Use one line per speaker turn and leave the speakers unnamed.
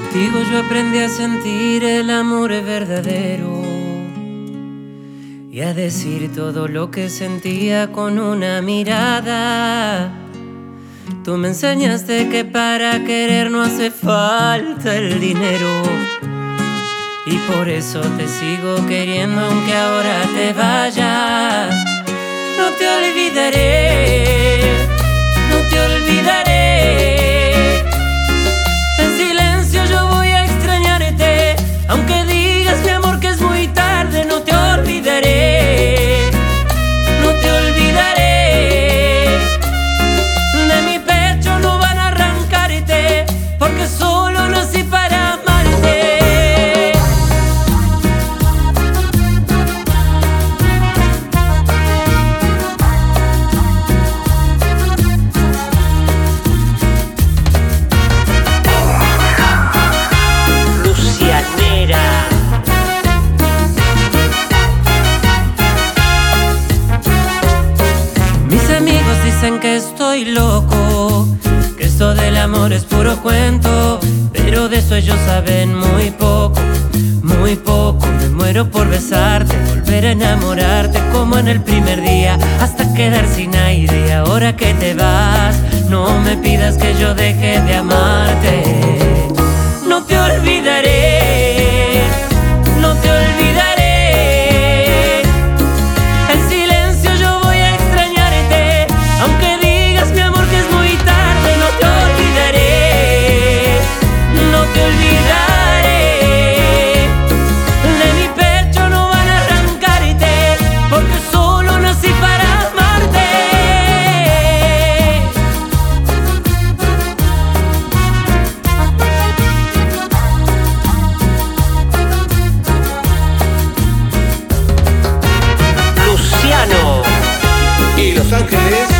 Contigo yo aprendí a sentir el amor verdadero y a decir todo lo que sentía con una mirada. Tú me enseñaste que para querer no hace falta el dinero, y por eso te sigo queriendo aunque ahora te vayas. No te olvidaré, no te olvidaré. En silencio yo voy a extrañarte, aunque digas mi amor que es muy tarde. No te olvidaré, no te olvidaré. De mi pecho no van a arrancarte, porque solo nací para amarte. Lucianera. Mis amigos dicen que estoy loco, que esto del amor es puro cuento, pero de eso ellos saben muy poco, muy poco. Me muero por besarte, volver a enamorarte como en el primer día, hasta quedar sin aire. Y ahora que te vas, no me pidas que yo deje de amarte. No te olvidaré, no te olvidaré. En silencio yo voy a extrañarte, aunque digas mi amor que es muy tarde. No te olvidaré, no te olvidaré. De mi pecho no van a arrancarte, porque solo nací para amarte. Luciano
Y Los Ángeles